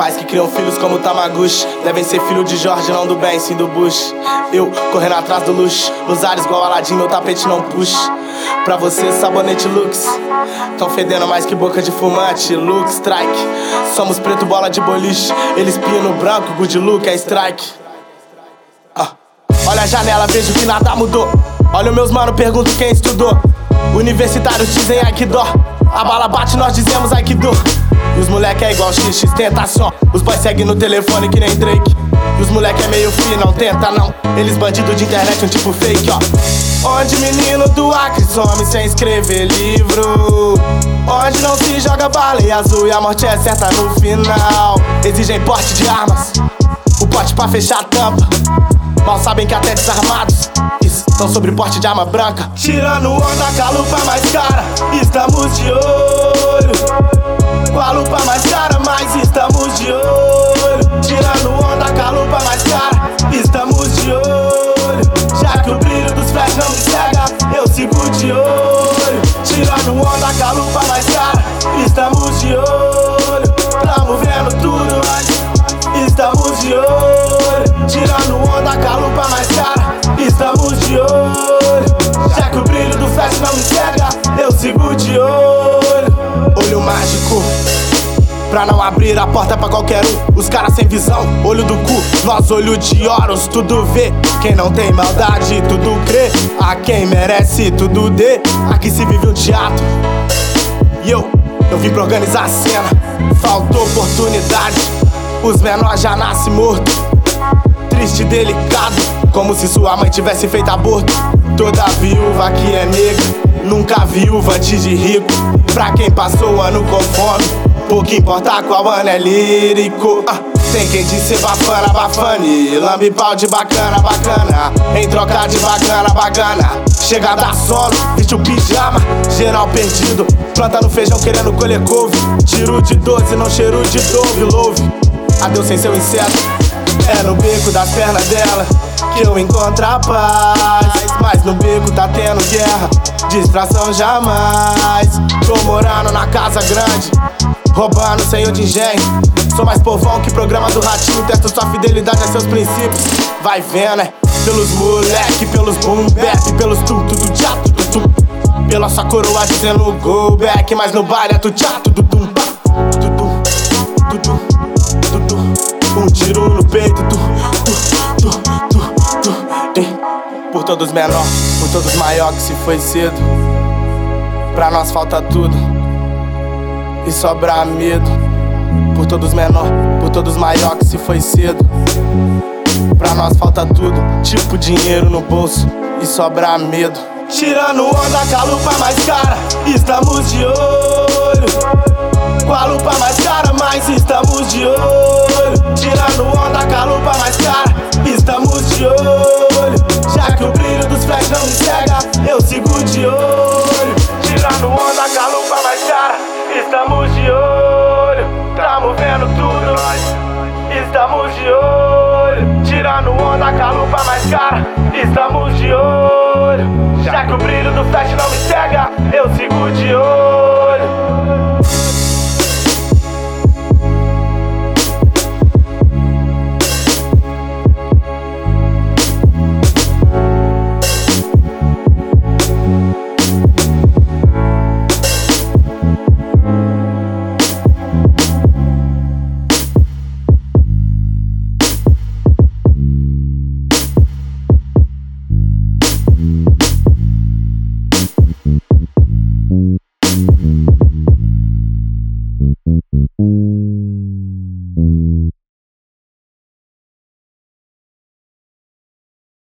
Pais que criam filhos como Tamaguchi devem ser filho de Jorge, não do Ben, sim do Bush. Eu correndo atrás do luxo, nos ares igual Aladdin, meu tapete não puxa. Pra você, sabonete Lux, tão fedendo mais que boca de fumante. Luke, strike, somos preto, bola de boliche. Eles pino branco, good look, é strike. Olha a janela, vejo que nada mudou. Olha os meus mano, pergunto quem estudou. Universitários dizem ai que dó. A bala bate, nós dizemos ai que dor. E os moleque é igual XX, tentação. Os boys seguem no telefone que nem Drake. E os moleque é meio free, não tenta não. Eles bandido de internet, um tipo fake, ó. Onde menino do Acre some sem escrever livro. Onde não se joga baleia azul e a morte é certa no final. Exigem porte de armas, o pote pra fechar a tampa. Mal sabem que até desarmados estão sobre porte de arma branca. Tirando onda com a lupa mais cara, estamos de olho. Com a lupa mais cara, mas estamos de olho. Tirando onda com a lupa mais cara, estamos de olho. Já que o brilho dos flash não me cega, eu sigo de olho. Tirando onda com a lupa mais cara, estamos de olho. Tamo vendo tudo, mas estamos de olho. Tirando onda com a lupa mais cara, estamos de olho. Já que o brilho do flash não me cega, eu sigo de olho. Olho mágico, pra não abrir a porta pra qualquer um. Os caras sem visão, olho do cu, nós olho de Horus, tudo vê. Quem não tem maldade, tudo crê. A quem merece, tudo dê. Aqui se vive um teatro e eu vim pra organizar a cena. Faltou oportunidade, os menores já nascem mortos. Triste e delicado, como se sua mãe tivesse feito aborto. Toda viúva que é negra nunca viúva antes de rico. Pra quem passou o ano com fome, pouco importa qual ano é lírico. Tem quem disse bafana, bafane, lambe pau de bacana, bacana. Em troca de bacana, bacana. Chega a dar sono, veste o pijama, geral perdido. Planta no feijão querendo colher couve. Tiro de 12, não cheiro de dove, louve. Adeus sem seu inseto, é no beco das pernas dela que eu encontro a paz. Mas no beco tá tendo guerra, distração jamais. Tô morando na casa grande, roubando senhor de engenho. Sou mais povão que programa do Ratinho. Testo sua fidelidade a seus princípios. Vai vendo, é pelos moleque, pelos boom bap, pelos tudo do tchá, tudo tum. Pela sua coroa dizendo go back, mas no baile é tu tchá, tudo tum. Um tiro no peito, por todos menor, por todos maior que se foi cedo. Pra nós falta tudo e sobra medo. Por todos menor, por todos maior que se foi cedo. Pra nós falta tudo, tipo dinheiro no bolso e sobra medo. Tirando onda com a lupa mais cara, estamos de olho. Com a lupa mais cara, mas estamos de olho. Tirando onda com a lupa mais cara, estamos de olho. Já que o brilho dos flash não me cega, eu sigo de olho. Tirando onda com a lupa mais cara, estamos de olho. Tamo vendo tudo, nós estamos de olho. Tirando onda com a lupa mais cara, estamos de olho. Já que o brilho do flash não me cega, eu sigo de olho.